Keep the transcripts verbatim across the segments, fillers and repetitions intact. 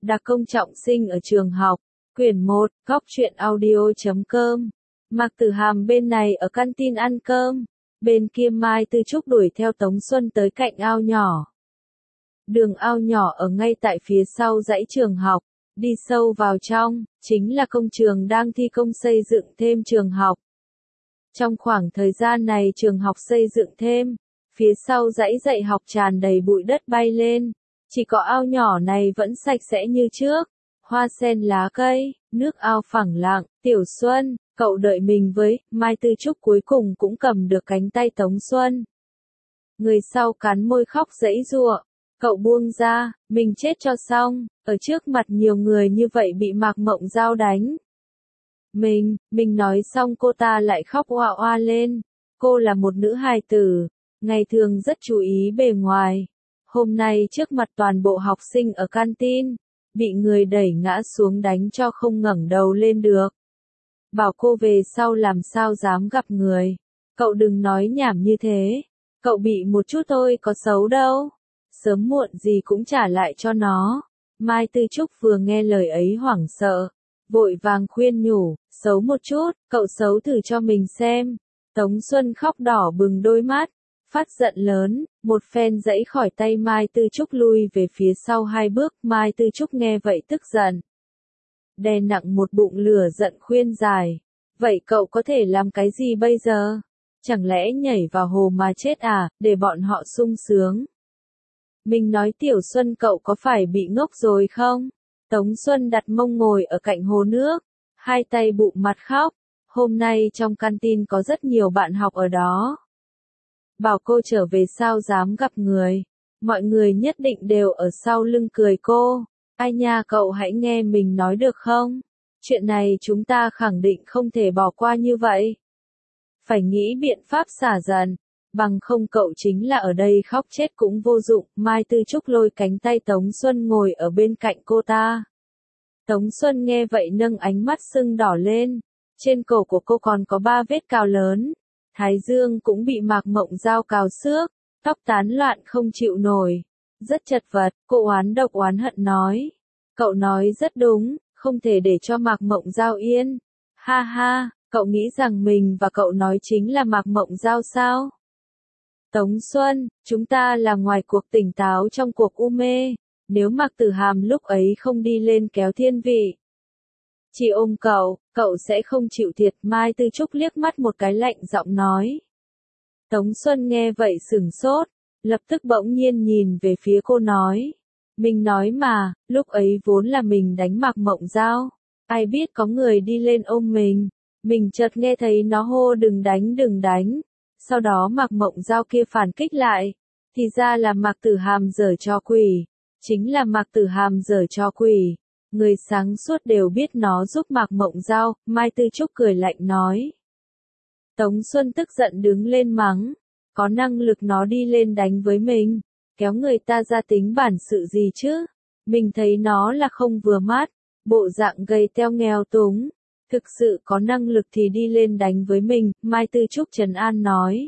Đặc công trọng sinh ở trường học. Quyển một, góc truyện audio.com. Mạc Tử Hàm bên này ở canteen ăn cơm. Bên kia Mai Tư Trúc đuổi theo Tống Xuân tới cạnh ao nhỏ. Đường ao nhỏ ở ngay tại phía sau dãy trường học. Đi sâu vào trong, chính là công trường đang thi công xây dựng thêm trường học. Trong khoảng thời gian này trường học xây dựng thêm, phía sau dãy dạy học tràn đầy bụi đất bay lên. Chỉ có ao nhỏ này vẫn sạch sẽ như trước. Hoa sen lá cây, nước ao phẳng lặng. Tiểu Xuân, cậu đợi mình với. Mai Tư Trúc cuối cùng cũng cầm được cánh tay Tống Xuân. Người sau cắn môi khóc giãy giụa. Cậu buông ra, mình chết cho xong. Ở trước mặt nhiều người như vậy bị Mạc Mộng Giao đánh. Mình, mình nói xong cô ta lại khóc oa oa lên. Cô là một nữ hài tử, ngày thường rất chú ý bề ngoài. Hôm nay trước mặt toàn bộ học sinh ở canteen, bị người đẩy ngã xuống đánh cho không ngẩng đầu lên được. Bảo cô về sau làm sao dám gặp người. Cậu đừng nói nhảm như thế. Cậu bị một chút thôi có xấu đâu. Sớm muộn gì cũng trả lại cho nó. Mai Tư Trúc vừa nghe lời ấy hoảng sợ. Vội vàng khuyên nhủ, xấu một chút, cậu xấu thử cho mình xem. Tống Xuân khóc đỏ bừng đôi mắt. Phát giận lớn, một phen giãy khỏi tay Mai Tư Trúc lui về phía sau hai bước. Mai Tư Trúc nghe vậy tức giận. Đè nặng một bụng lửa giận khuyên giải. Vậy cậu có thể làm cái gì bây giờ? Chẳng lẽ nhảy vào hồ mà chết à, để bọn họ sung sướng? Mình nói Tiểu Xuân cậu có phải bị ngốc rồi không? Tống Xuân đặt mông ngồi ở cạnh hồ nước, hai tay bụng mặt khóc. Hôm nay trong canteen có rất nhiều bạn học ở đó. Bảo cô trở về sao dám gặp người. Mọi người nhất định đều ở sau lưng cười cô. Ai nha cậu hãy nghe mình nói được không? Chuyện này chúng ta khẳng định không thể bỏ qua như vậy. Phải nghĩ biện pháp xả giận. Bằng không cậu chính là ở đây khóc chết cũng vô dụng. Mai Tư Trúc lôi cánh tay Tống Xuân ngồi ở bên cạnh cô ta. Tống Xuân nghe vậy nâng ánh mắt sưng đỏ lên. Trên cổ của cô còn có ba vết cào lớn. Thái dương cũng bị Mạc Mộng Giao cào xước. Tóc tán loạn không chịu nổi. Rất chật vật, cô oán độc oán hận nói. Cậu nói rất đúng, không thể để cho Mạc Mộng Giao yên. Ha ha, cậu nghĩ rằng mình và cậu nói chính là Mạc Mộng Giao sao? Tống Xuân, chúng ta là ngoài cuộc tỉnh táo trong cuộc u mê. Nếu Mạc Tử Hàm lúc ấy không đi lên kéo thiên vị, chỉ ôm cậu, cậu sẽ không chịu thiệt. Mai Tư Trúc liếc mắt một cái lạnh giọng nói. Tống Xuân nghe vậy sửng sốt, lập tức bỗng nhiên nhìn về phía cô nói. Mình nói mà, lúc ấy vốn là mình đánh Mạc Mộng Giao. Ai biết có người đi lên ôm mình. Mình chợt nghe thấy nó hô đừng đánh đừng đánh. Sau đó Mạc Mộng Giao kia phản kích lại. Thì ra là Mạc Tử Hàm giở trò quỷ. Chính là Mạc Tử Hàm giở trò quỷ. Người sáng suốt đều biết nó giúp Mạc Mộng Giao. Mai Tư Trúc cười lạnh nói. Tống Xuân tức giận đứng lên mắng. Có năng lực nó đi lên đánh với mình. Kéo người ta ra tính bản sự gì chứ? Mình thấy nó là không vừa mắt. Bộ dạng gầy teo nghèo túng. Thực sự có năng lực thì đi lên đánh với mình. Mai Tư Trúc trấn an nói.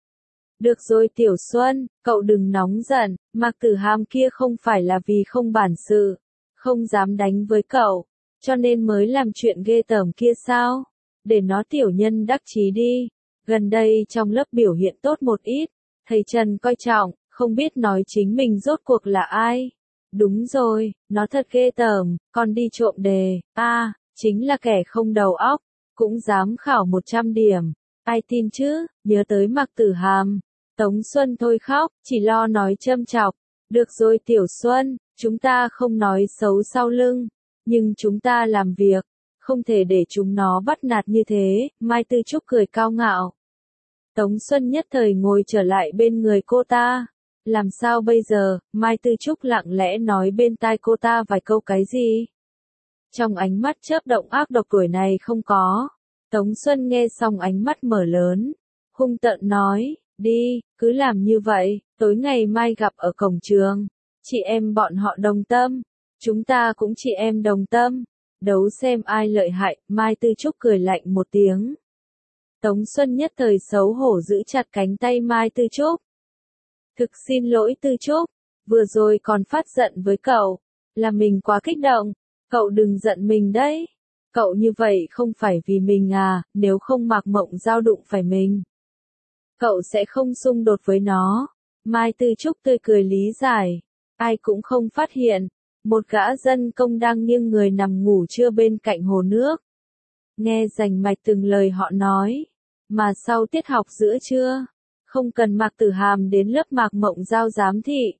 Được rồi Tiểu Xuân, cậu đừng nóng giận. Mạc Tử Hàm kia không phải là vì không bản sự, không dám đánh với cậu, cho nên mới làm chuyện ghê tởm kia sao? Để nó tiểu nhân đắc chí đi. Gần đây trong lớp biểu hiện tốt một ít, thầy Trần coi trọng, không biết nói chính mình rốt cuộc là ai. Đúng rồi, nó thật ghê tởm, còn đi trộm đề, a, à, chính là kẻ không đầu óc, cũng dám khảo một trăm điểm. Ai tin chứ, nhớ tới Mạc Tử Hàm. Tống Xuân thôi khóc, chỉ lo nói châm chọc. Được rồi Tiểu Xuân, chúng ta không nói xấu sau lưng, nhưng chúng ta làm việc, không thể để chúng nó bắt nạt như thế. Mai Tư Trúc cười cao ngạo. Tống Xuân nhất thời ngồi trở lại bên người cô ta. Làm sao bây giờ? Mai Tư Trúc lặng lẽ nói bên tai cô ta vài câu cái gì? Trong ánh mắt chớp động ác độc tuổi này không có. Tống Xuân nghe xong ánh mắt mở lớn, hung tợn nói, đi, cứ làm như vậy, tối ngày mai gặp ở cổng trường. Chị em bọn họ đồng tâm, chúng ta cũng chị em đồng tâm, đấu xem ai lợi hại. Mai Tư Trúc cười lạnh một tiếng. Tống Xuân nhất thời xấu hổ giữ chặt cánh tay Mai Tư Trúc. Thực xin lỗi Tư Trúc, vừa rồi còn phát giận với cậu, là mình quá kích động, cậu đừng giận mình đấy. Cậu như vậy không phải vì mình à, nếu không Mạc Mộng Giao đụng phải mình, cậu sẽ không xung đột với nó. Mai Tư Trúc tươi cười lý giải, ai cũng không phát hiện, một gã dân công đang nghiêng người nằm ngủ trưa bên cạnh hồ nước. Nghe rành mạch từng lời họ nói, mà sau tiết học giữa trưa, không cần Mạc Tử Hàm đến lớp Mạc Mộng Giao giám thị.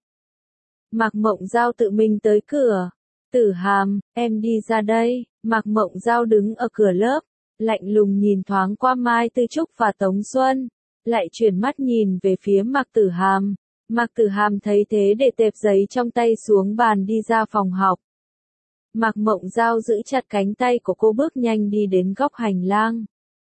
Mạc Mộng Giao tự mình tới cửa. Tử Hàm, em đi ra đây. Mạc Mộng Giao đứng ở cửa lớp, lạnh lùng nhìn thoáng qua Mai Tư Trúc và Tống Xuân, lại chuyển mắt nhìn về phía Mạc Tử Hàm. Mạc Tử Hàm thấy thế để tệp giấy trong tay xuống bàn đi ra phòng học. Mạc Mộng Giao giữ chặt cánh tay của cô bước nhanh đi đến góc hành lang.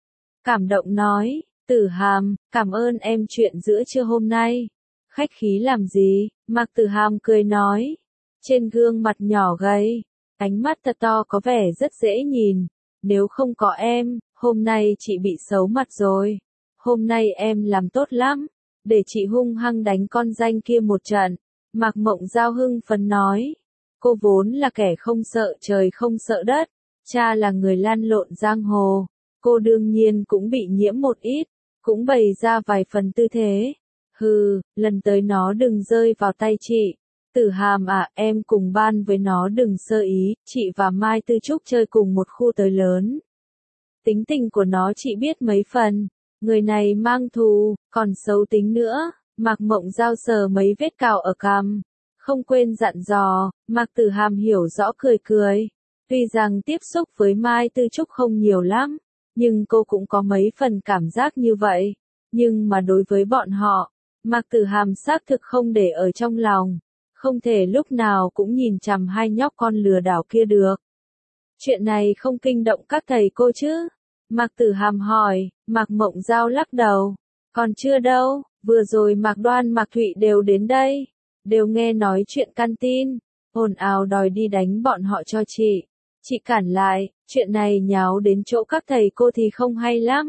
Cảm động nói, Tử Hàm, cảm ơn em chuyện giữa trưa hôm nay. Khách khí làm gì? Mạc Tử Hàm cười nói. Trên gương mặt nhỏ gầy, ánh mắt thật to có vẻ rất dễ nhìn. Nếu không có em, hôm nay chị bị xấu mặt rồi. Hôm nay em làm tốt lắm, để chị hung hăng đánh con danh kia một trận. Mạc Mộng Giao hưng phấn nói. Cô vốn là kẻ không sợ trời không sợ đất, cha là người lăn lộn giang hồ. Cô đương nhiên cũng bị nhiễm một ít, cũng bày ra vài phần tư thế. Hừ, lần tới nó đừng rơi vào tay chị. Tử Hàm à, em cùng ban với nó đừng sơ ý, chị và Mai Tư Trúc chơi cùng một khu tới lớn. Tính tình của nó chị biết mấy phần, người này mang thù, còn xấu tính nữa. Mạc Mộng Giao sờ mấy vết cào ở cằm, không quên dặn dò. Mạc Tử Hàm hiểu rõ cười cười. Tuy rằng tiếp xúc với Mai Tư Trúc không nhiều lắm, nhưng cô cũng có mấy phần cảm giác như vậy. Nhưng mà đối với bọn họ, Mạc Tử Hàm xác thực không để ở trong lòng. Không thể lúc nào cũng nhìn chằm hai nhóc con lừa đảo kia được. Chuyện này không kinh động các thầy cô chứ? Mạc Tử Hàm hỏi. Mạc Mộng Giao lắc đầu. Còn chưa đâu, vừa rồi Mạc Đoan Mạc Thụy đều đến đây. Đều nghe nói chuyện căn tin, ồn ào đòi đi đánh bọn họ cho chị. Chị cản lại, chuyện này nháo đến chỗ các thầy cô thì không hay lắm.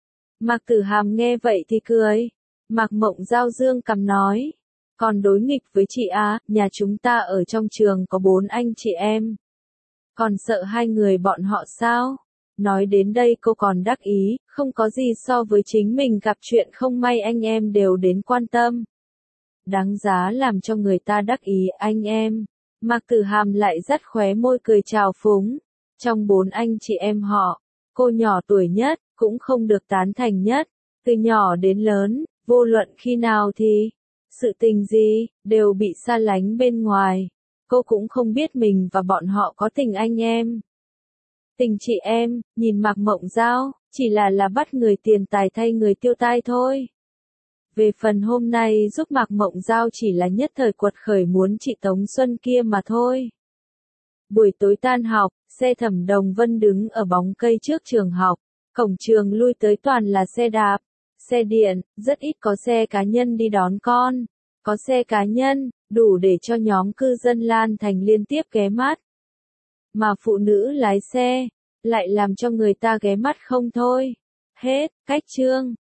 Mạc Tử Hàm nghe vậy thì cười. Mạc Mộng Giao dương cằm nói. Còn đối nghịch với chị á, nhà chúng ta ở trong trường có bốn anh chị em. Còn sợ hai người bọn họ sao? Nói đến đây cô còn đắc ý, không có gì so với chính mình gặp chuyện không may anh em đều đến quan tâm. Đáng giá làm cho người ta đắc ý anh em. Mạc Tử Hàm lại dắt khóe môi cười trào phúng. Trong bốn anh chị em họ, cô nhỏ tuổi nhất, cũng không được tán thành nhất. Từ nhỏ đến lớn, vô luận khi nào thì, sự tình gì, đều bị xa lánh bên ngoài. Cô cũng không biết mình và bọn họ có tình anh em. Tình chị em, nhìn Mạc Mộng Giao, chỉ là là bắt người tiền tài thay người tiêu tai thôi. Về phần hôm nay giúp Mạc Mộng Giao chỉ là nhất thời quật khởi muốn chị Tống Xuân kia mà thôi. Buổi tối tan học, xe Thẩm Đồng Vân đứng ở bóng cây trước trường học. Cổng trường lui tới toàn là xe đạp, xe điện, rất ít có xe cá nhân đi đón con. Có xe cá nhân, đủ để cho nhóm cư dân Lan Thành liên tiếp ghé mắt. Mà phụ nữ lái xe, lại làm cho người ta ghé mắt không thôi. Hết, cách chương.